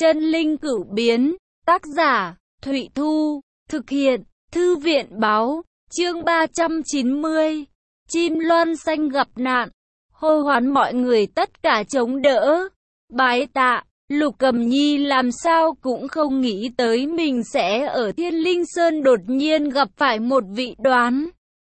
Chân linh cửu biến, tác giả, Thụy Thu, thực hiện, Thư viện Báo, chương 390, chim loan xanh gặp nạn, hô hoán mọi người tất cả chống đỡ, bái tạ. Lục Cầm Nhi làm sao cũng không nghĩ tới mình sẽ ở Thiên Linh Sơn đột nhiên gặp phải một vị đoán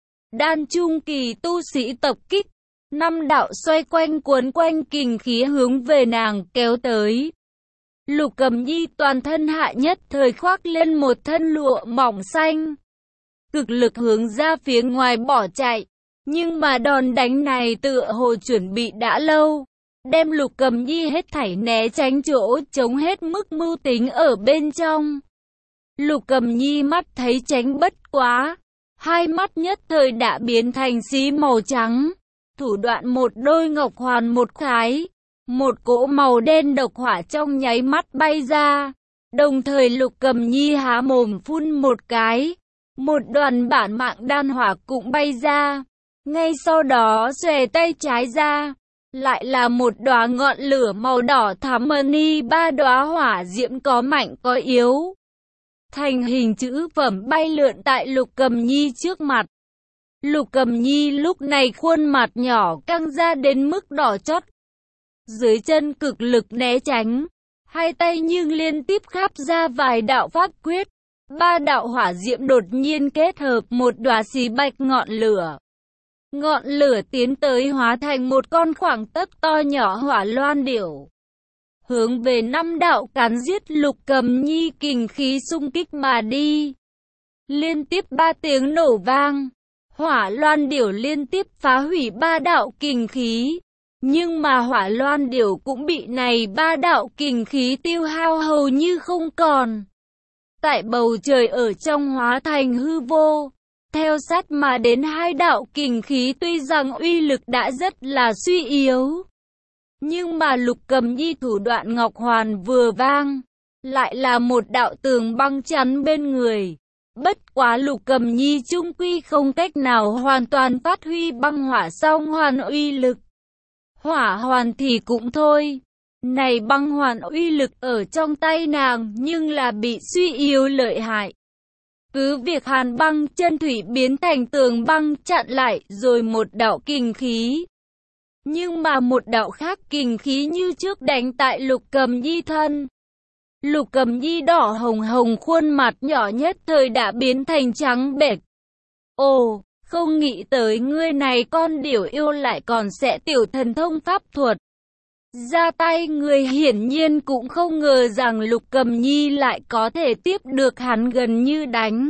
đan trung kỳ tu sĩ tập kích. Năm đạo xoay quanh cuốn quanh kình khí hướng về nàng kéo tới. Lục Cầm Nhi toàn thân hạ nhất thời khoác lên một thân lụa mỏng xanh, cực lực hướng ra phía ngoài bỏ chạy. Nhưng mà đòn đánh này tựa hồ chuẩn bị đã lâu, đem Lục Cầm Nhi hết thảy né tránh chỗ chống hết mức mưu tính ở bên trong. Lục Cầm Nhi mắt thấy tránh bất quá, hai mắt nhất thời đã biến thành xí màu trắng, thủ đoạn một đôi ngọc hoàn một cái, một cỗ màu đen độc hỏa trong nháy mắt bay ra, đồng thời Lục Cầm Nhi há mồm phun một cái, một đoàn bản mạng đan hỏa cũng bay ra, ngay sau đó xòe tay trái ra, lại là một đóa ngọn lửa màu đỏ thắm mani, ba đóa hỏa diễm có mạnh có yếu, thành hình chữ phẩm bay lượn tại Lục Cầm Nhi trước mặt. Lục Cầm Nhi lúc này khuôn mặt nhỏ căng ra đến mức đỏ chót, dưới chân cực lực né tránh, hai tay nhưng liên tiếp khắp ra vài đạo pháp quyết, ba đạo hỏa diễm đột nhiên kết hợp một đóa xí bạch ngọn lửa. Ngọn lửa tiến tới hóa thành một con khoảng tấc to nhỏ hỏa loan điểu, hướng về năm đạo cắn giết Lục Cầm Nhi kình khí xung kích mà đi. Liên tiếp ba tiếng nổ vang, hỏa loan điểu liên tiếp phá hủy ba đạo kình khí, nhưng mà hỏa loan điểu cũng bị này ba đạo kình khí tiêu hao hầu như không còn. Tại bầu trời ở trong hóa thành hư vô, theo sát mà đến hai đạo kình khí tuy rằng uy lực đã rất là suy yếu, nhưng mà Lục Cầm Nhi thủ đoạn ngọc hoàn vừa vang, lại là một đạo tường băng chắn bên người. Bất quá Lục Cầm Nhi chung quy không cách nào hoàn toàn phát huy băng hỏa song hoàn uy lực. Hỏa hoàn thì cũng thôi, này băng hoàn uy lực ở trong tay nàng nhưng là bị suy yếu lợi hại. Cứ việc hàn băng chân thủy biến thành tường băng chặn lại rồi một đạo kình khí, nhưng mà một đạo khác kình khí như trước đánh tại Lục Cầm Nhi thân. Lục Cầm Nhi đỏ hồng hồng khuôn mặt nhỏ nhất thời đã biến thành trắng bệch. Ồ, không nghĩ tới ngươi này con điểu yêu lại còn sẽ tiểu thần thông pháp thuật. Ra tay người hiển nhiên cũng không ngờ rằng Lục Cầm Nhi lại có thể tiếp được hắn gần như đánh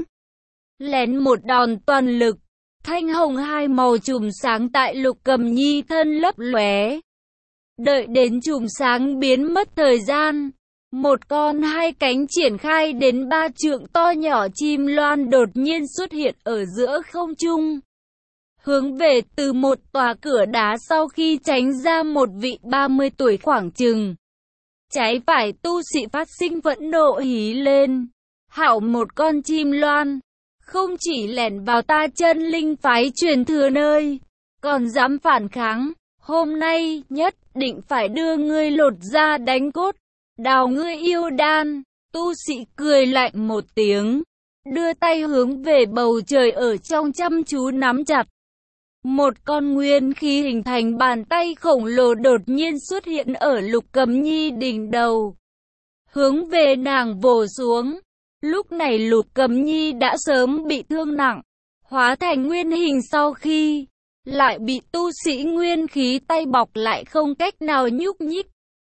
lén một đòn toàn lực. Thanh hồng hai màu chùm sáng tại Lục Cầm Nhi thân lấp lóe. Đợi đến chùm sáng biến mất thời gian, một con hai cánh triển khai đến 3 trượng to nhỏ chim loan đột nhiên xuất hiện ở giữa không trung, hướng về từ một tòa cửa đá sau khi tránh ra một vị 30 tuổi khoảng chừng. Trái phải tu sĩ phát sinh phẫn nộ hí lên. Hảo một con chim loan, không chỉ lẻn vào ta chân linh phái truyền thừa nơi, còn dám phản kháng, hôm nay nhất định phải đưa ngươi lột da đánh cốt, đào ngươi yêu đan. Tu sĩ cười lạnh một tiếng, đưa tay hướng về bầu trời ở trong chăm chú nắm chặt. Một con nguyên khí hình thành bàn tay khổng lồ đột nhiên xuất hiện ở Lục Cầm Nhi đỉnh đầu, hướng về nàng vồ xuống. Lúc này Lục Cầm Nhi đã sớm bị thương nặng, hóa thành nguyên hình sau khi lại bị tu sĩ nguyên khí tay bọc lại không cách nào nhúc nhích.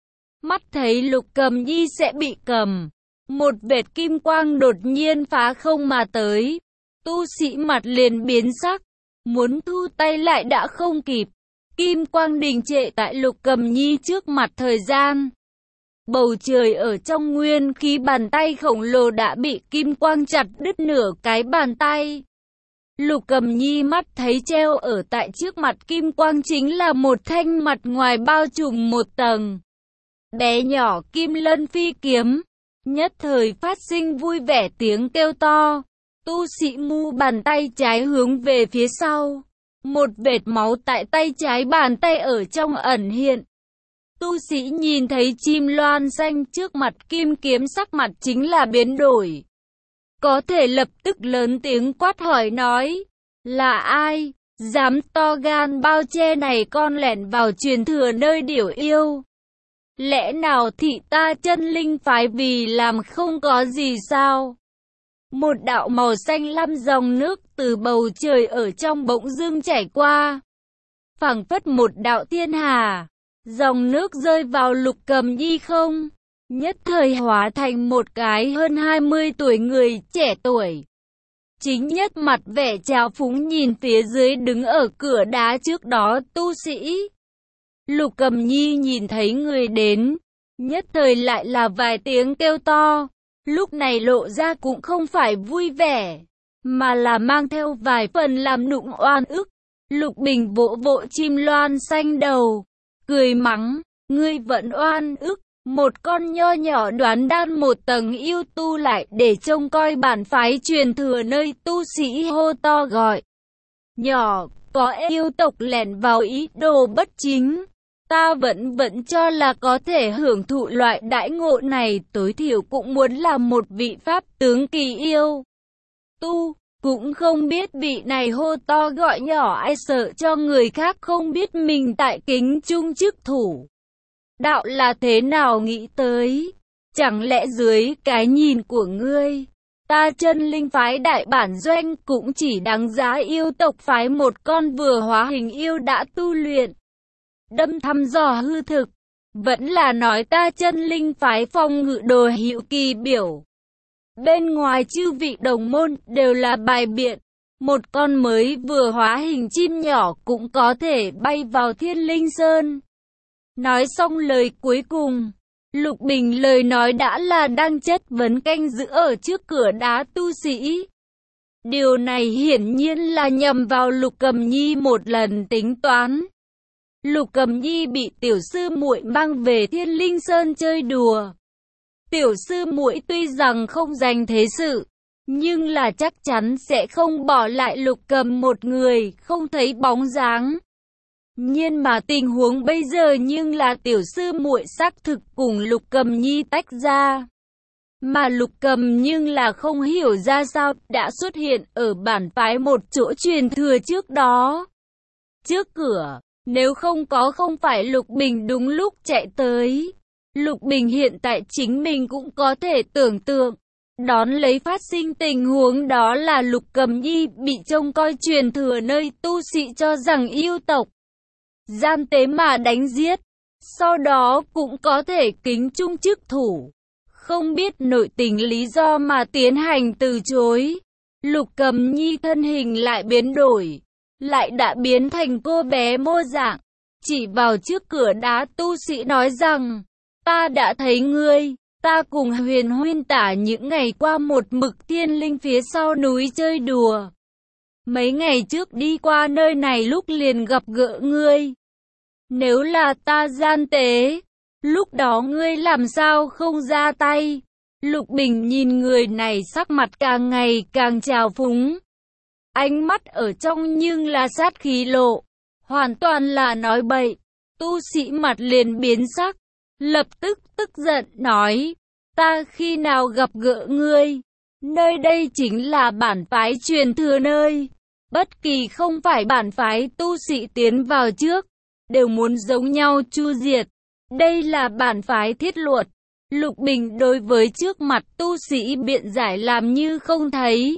Mắt thấy Lục Cầm Nhi sẽ bị cầm, một vệt kim quang đột nhiên phá không mà tới. Tu sĩ mặt liền biến sắc, muốn thu tay lại đã không kịp. Kim quang đình trệ tại Lục Cầm Nhi trước mặt thời gian. Bầu trời ở trong nguyên khí bàn tay khổng lồ đã bị kim quang chặt đứt nửa cái bàn tay. Lục Cầm Nhi mắt thấy treo ở tại trước mặt kim quang chính là một thanh mặt ngoài bao trùm một tầng bé nhỏ kim lân phi kiếm. Nhất thời phát sinh vui vẻ tiếng kêu to. Tu sĩ mu bàn tay trái hướng về phía sau, một vệt máu tại tay trái bàn tay ở trong ẩn hiện. Tu sĩ nhìn thấy chim loan xanh trước mặt kim kiếm sắc mặt chính là biến đổi. Có thể lập tức lớn tiếng quát hỏi nói, là ai, dám to gan bao che này con lẻn vào truyền thừa nơi điểu yêu. Lẽ nào thị ta chân linh phái vì làm không có gì sao? Một đạo màu xanh lam dòng nước từ bầu trời ở trong bỗng dưng chảy qua. Phảng phất một đạo thiên hà. Dòng nước rơi vào Lục Cầm Nhi không, nhất thời hóa thành một cái hơn 20 tuổi người trẻ tuổi. Chính nhất mặt vẻ trào phúng nhìn phía dưới đứng ở cửa đá trước đó tu sĩ. Lục Cầm Nhi nhìn thấy người đến, nhất thời lại là vài tiếng kêu to, lúc này lộ ra cũng không phải vui vẻ, mà là mang theo vài phần làm nụng oan ức. Lục Bình vỗ vỗ chim loan xanh đầu, cười mắng, ngươi vẫn oan ức, một con nho nhỏ đoán đan một tầng yêu tu lại để trông coi bản phái truyền thừa nơi tu sĩ hô to gọi. Nhỏ, có yêu tộc lẻn vào ý đồ bất chính. Ta vẫn cho là có thể hưởng thụ loại đãi ngộ này, tối thiểu cũng muốn là một vị pháp tướng kỳ yêu tu. Cũng không biết vị này hô to gọi nhỏ ai sợ cho người khác không biết mình tại kính trung chức thủ. Đạo là thế nào nghĩ tới? Chẳng lẽ dưới cái nhìn của ngươi, ta chân linh phái đại bản doanh cũng chỉ đáng giá yêu tộc phái một con vừa hóa hình yêu đã tu luyện, đâm thăm dò hư thực, vẫn là nói ta chân linh phái phong ngự đồ hiệu kỳ biểu. Bên ngoài chư vị đồng môn đều là bài biện, một con mới vừa hóa hình chim nhỏ cũng có thể bay vào Thiên Linh Sơn. Nói xong lời cuối cùng, Lục Bình lời nói đã là đang chất vấn canh giữ ở trước cửa đá tu sĩ. Điều này hiển nhiên là nhằm vào Lục Cầm Nhi một lần tính toán. Lục Cầm Nhi bị tiểu sư muội mang về Thiên Linh Sơn chơi đùa. Tiểu sư muội tuy rằng không dành thế sự, nhưng là chắc chắn sẽ không bỏ lại Lục Cầm một người, không thấy bóng dáng. Nhưng mà tình huống bây giờ nhưng là tiểu sư muội xác thực cùng Lục Cầm Nhi tách ra. Mà Lục Cầm nhưng là không hiểu ra sao đã xuất hiện ở bản phái một chỗ truyền thừa trước đó. Trước cửa, nếu không phải Lục Bình đúng lúc chạy tới. Lục Bình hiện tại chính mình cũng có thể tưởng tượng, đón lấy phát sinh tình huống đó là Lục Cầm Nhi bị trông coi truyền thừa nơi tu sĩ cho rằng yêu tộc gian tế mà đánh giết, sau đó cũng có thể kính trung chức thủ, không biết nội tình lý do mà tiến hành từ chối. Lục Cầm Nhi thân hình lại biến đổi, lại đã biến thành cô bé mô dạng, chỉ vào trước cửa đá tu sĩ nói rằng, ta đã thấy ngươi, ta cùng Huyền Huyên Tả những ngày qua một mực Thiên Linh phía sau núi chơi đùa. Mấy ngày trước đi qua nơi này lúc liền gặp gỡ ngươi. Nếu là ta gian tế, lúc đó ngươi làm sao không ra tay? Lục Bình nhìn người này sắc mặt càng ngày càng trào phúng. Ánh mắt ở trong nhưng là sát khí lộ, hoàn toàn là nói bậy. Tu sĩ mặt liền biến sắc, lập tức tức giận nói, ta khi nào gặp gỡ ngươi? Nơi đây chính là bản phái truyền thừa nơi. Bất kỳ không phải bản phái tu sĩ tiến vào trước, đều muốn giống nhau chu diệt. Đây là bản phái thiết luật. Lục Bình đối với trước mặt tu sĩ biện giải làm như không thấy,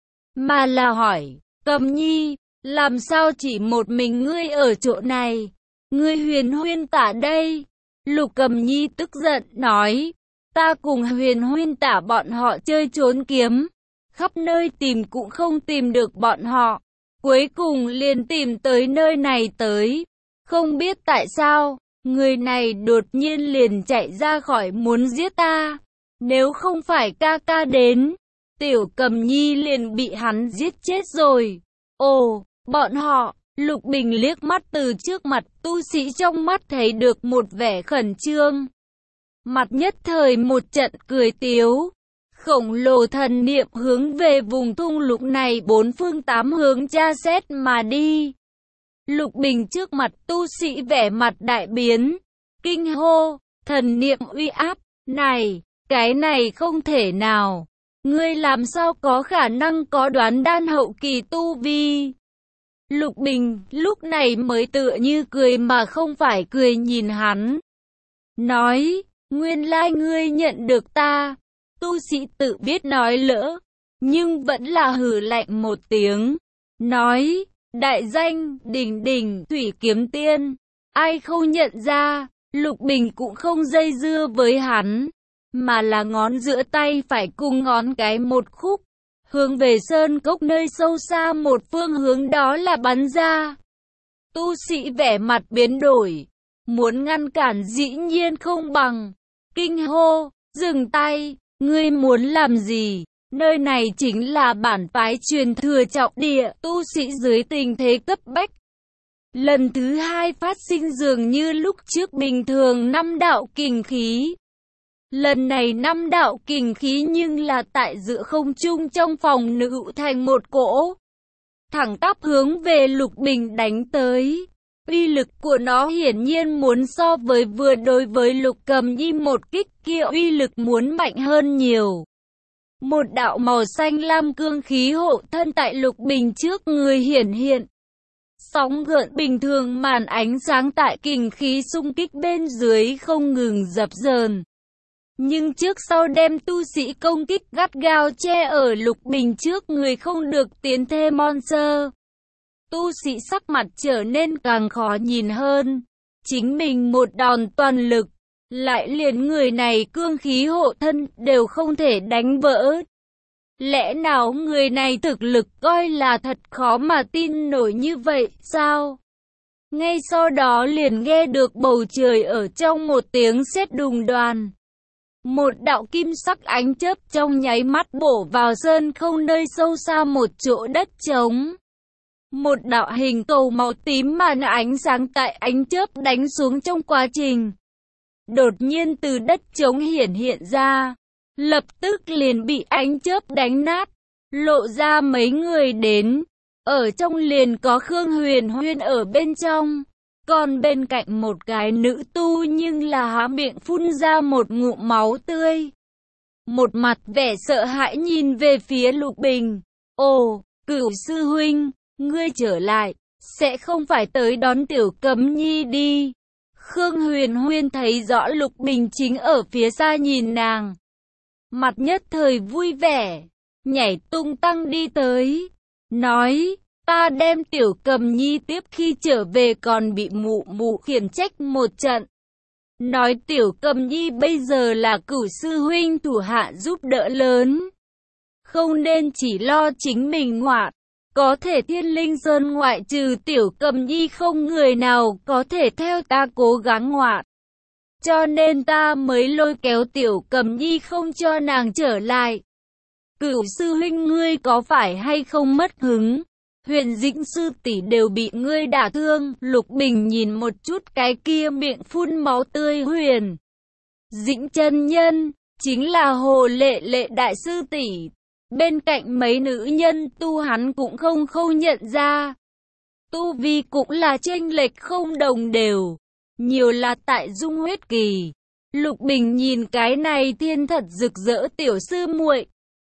mà là hỏi, Cầm Nhi, làm sao chỉ một mình ngươi ở chỗ này? Ngươi Huyền Huyên Tả đây? Lục Cầm Nhi tức giận nói, ta cùng Huyền Huyên Tả bọn họ chơi trốn kiếm, khắp nơi tìm cũng không tìm được bọn họ, cuối cùng liền tìm tới nơi này tới. Không biết tại sao, người này đột nhiên liền chạy ra khỏi muốn giết ta. Nếu không phải ca ca đến, tiểu Cầm Nhi liền bị hắn giết chết rồi. Ồ, bọn họ, Lục Bình liếc mắt từ trước mặt tu sĩ trong mắt thấy được một vẻ khẩn trương. Mặt nhất thời một trận cười tiếu. Khổng lồ thần niệm hướng về vùng thung lũng này bốn phương tám hướng tra xét mà đi. Lục Bình trước mặt tu sĩ vẻ mặt đại biến, kinh hô, thần niệm uy áp, này, cái này không thể nào. Ngươi làm sao có khả năng có đoán đan hậu kỳ tu vi? Lục Bình lúc này mới tựa như cười mà không phải cười nhìn hắn. Nói, nguyên lai ngươi nhận được ta. Tu sĩ tự biết nói lỡ, nhưng vẫn là hừ lạnh một tiếng. Nói, đại danh, đỉnh đỉnh, thủy kiếm tiên. Ai không nhận ra, Lục Bình cũng không dây dưa với hắn, mà là ngón giữa tay phải cùng ngón cái một khúc, hướng về sơn cốc nơi sâu xa một phương hướng đó là bắn ra. Tu sĩ vẻ mặt biến đổi, muốn ngăn cản dĩ nhiên không bằng. Kinh hô, dừng tay, ngươi muốn làm gì? Nơi này chính là bản phái truyền thừa trọng địa, tu sĩ dưới tình thế cấp bách. Lần thứ hai phát sinh dường như lúc trước bình thường 5 đạo kình khí. Lần này 5 đạo kình khí nhưng là tại giữa không trung trong phòng nữ thành một cỗ. Thẳng tắp hướng về Lục Bình đánh tới. Uy lực của nó hiển nhiên muốn so với vừa đối với Lục Cầm Nhi một kích kia uy lực muốn mạnh hơn nhiều. Một đạo màu xanh lam cương khí hộ thân tại Lục Bình trước người hiển hiện. Sóng gợn bình thường màn ánh sáng tại kình khí xung kích bên dưới không ngừng dập dờn. Nhưng trước sau đem tu sĩ công kích gắt gao che ở Lục Bình trước người không được tiến thêm monster. Tu sĩ sắc mặt trở nên càng khó nhìn hơn. Chính mình một đòn toàn lực, lại liền người này cương khí hộ thân đều không thể đánh vỡ. Lẽ nào người này thực lực coi là thật khó mà tin nổi như vậy sao? Ngay sau đó liền nghe được bầu trời ở trong một tiếng sét đùng đoàn. Một đạo kim sắc ánh chớp trong nháy mắt bổ vào sơn không nơi sâu xa một chỗ đất trống. Một đạo hình cầu màu tím màn ánh sáng tại ánh chớp đánh xuống trong quá trình. Đột nhiên từ đất trống hiển hiện ra, lập tức liền bị ánh chớp đánh nát, lộ ra mấy người đến. Ở trong liền có Khương Huyền Huyên ở bên trong, còn bên cạnh một cái nữ tu nhưng là há miệng phun ra một ngụm máu tươi. Một mặt vẻ sợ hãi nhìn về phía Lục Bình. Ồ, Cửu sư huynh, ngươi trở lại, sẽ không phải tới đón Tiểu Cầm Nhi đi. Khương Huyền Huyên thấy rõ Lục Bình chính ở phía xa nhìn nàng. Mặt nhất thời vui vẻ, nhảy tung tăng đi tới. Nói, ta đem Tiểu Cầm Nhi tiếp khi trở về còn bị mụ mụ khiển trách một trận. Nói Tiểu Cầm Nhi bây giờ là Cửu sư huynh thủ hạ giúp đỡ lớn. Không nên chỉ lo chính mình ngoạn. Có thể Thiên Linh Sơn ngoại trừ Tiểu Cầm Nhi không người nào có thể theo ta cố gắng ngoạn. Cho nên ta mới lôi kéo Tiểu Cầm Nhi không cho nàng trở lại. Cửu sư huynh ngươi có phải hay không mất hứng? Huyền Dĩnh sư tỷ đều bị ngươi đả thương. Lục Bình nhìn một chút cái kia miệng phun máu tươi Huyền Dĩnh chân nhân, chính là Hồ Lệ Lệ đại sư tỷ. Bên cạnh mấy nữ nhân tu hắn cũng không nhận ra. Tu vi cũng là chênh lệch không đồng đều, nhiều là tại dung huyết kỳ. Lục Bình nhìn cái này thiên thật rực rỡ tiểu sư muội.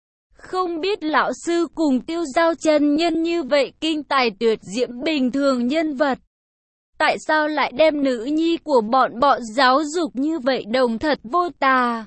Không biết lão sư cùng Tiêu Giao chân nhân như vậy kinh tài tuyệt diễm bình thường nhân vật. Tại sao lại đem nữ nhi của bọn giáo dục như vậy đồng thật vô tà?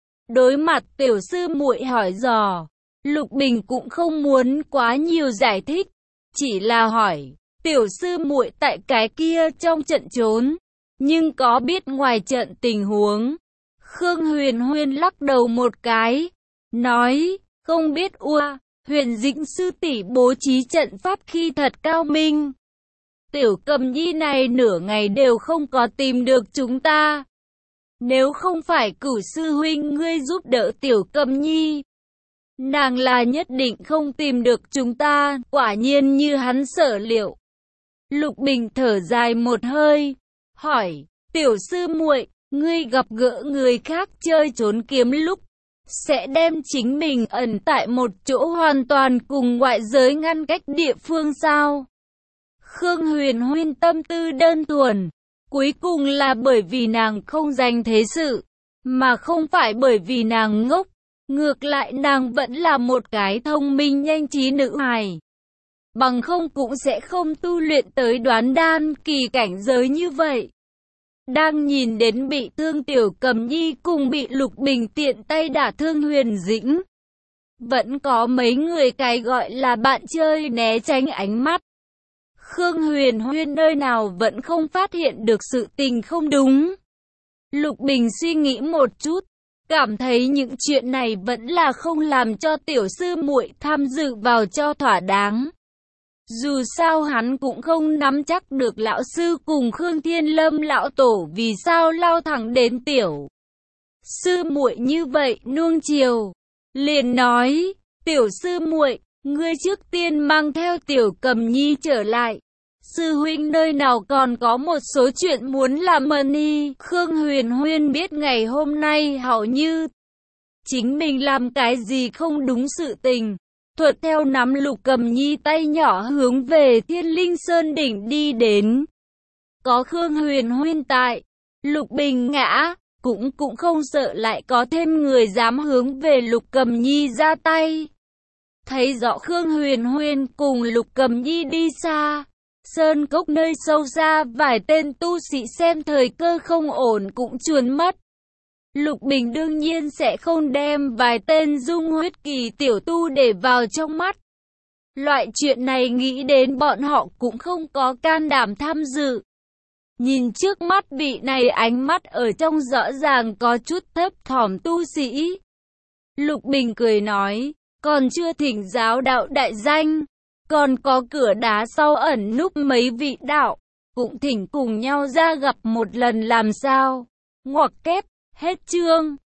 Đối mặt tiểu sư muội hỏi dò, Lục Bình cũng không muốn quá nhiều giải thích, chỉ là hỏi, tiểu sư muội tại cái kia trong trận trốn, nhưng có biết ngoài trận tình huống? Khương Huyền Huyên lắc đầu một cái, nói, không biết Huyền Dĩnh sư tỷ bố trí trận pháp khi thật cao minh. Tiểu Cầm Nhi này nửa ngày đều không có tìm được chúng ta. Nếu không phải Cửu sư huynh ngươi giúp đỡ Tiểu Cầm Nhi, nàng là nhất định không tìm được chúng ta, quả nhiên như hắn sở liệu. Lục Bình thở dài một hơi, hỏi, tiểu sư muội, ngươi gặp gỡ người khác chơi trốn kiếm lúc, sẽ đem chính mình ẩn tại một chỗ hoàn toàn cùng ngoại giới ngăn cách địa phương sao? Khương Huyền Huyên tâm tư đơn thuần, Cuối cùng là bởi vì nàng không dành thế sự, mà không phải bởi vì nàng ngốc. Ngược lại nàng vẫn là một cái thông minh nhanh trí nữ hài. Bằng không cũng sẽ không tu luyện tới đoán đan kỳ cảnh giới như vậy. Đang nhìn đến bị thương Tiểu Cầm Nhi cùng bị Lục Bình tiện tay đả thương Huyền Dĩnh. Vẫn có mấy người cái gọi là bạn chơi né tránh ánh mắt. Khương Huyền Huyên nơi nào vẫn không phát hiện được sự tình không đúng. Lục Bình suy nghĩ một chút, cảm thấy những chuyện này vẫn là không làm cho tiểu sư muội tham dự vào cho thỏa đáng. Dù sao hắn cũng không nắm chắc được lão sư cùng Khương Thiên Lâm lão tổ vì sao lao thẳng đến tiểu sư muội như vậy nuông chiều. Liền nói, tiểu sư muội, ngươi trước tiên mang theo Tiểu Cầm Nhi trở lại. Sư huynh nơi nào còn có một số chuyện muốn làm đi. Khương Huyền Huyên biết ngày hôm nay hầu như chính mình làm cái gì không đúng sự tình. Thuận theo nắm Lục Cầm Nhi tay nhỏ hướng về Thiên Linh Sơn đỉnh đi đến. Có Khương Huyền Huyên tại, Lục Bình ngã, cũng không sợ lại có thêm người dám hướng về Lục Cầm Nhi ra tay. Thấy rõ Khương Huyền Huyên cùng Lục Cầm Nhi đi xa, sơn cốc nơi sâu xa vài tên tu sĩ xem thời cơ không ổn cũng chuồn mất. Lục Bình đương nhiên sẽ không đem vài tên dung huyết kỳ tiểu tu để vào trong mắt. Loại chuyện này nghĩ đến bọn họ cũng không có can đảm tham dự. Nhìn trước mắt vị này ánh mắt ở trong rõ ràng có chút thấp thỏm tu sĩ. Lục Bình cười nói, còn chưa thỉnh giáo đạo đại danh, còn có cửa đá sau ẩn núp mấy vị đạo, cũng thỉnh cùng nhau ra gặp một lần làm sao. Ngoặc kép, hết chương.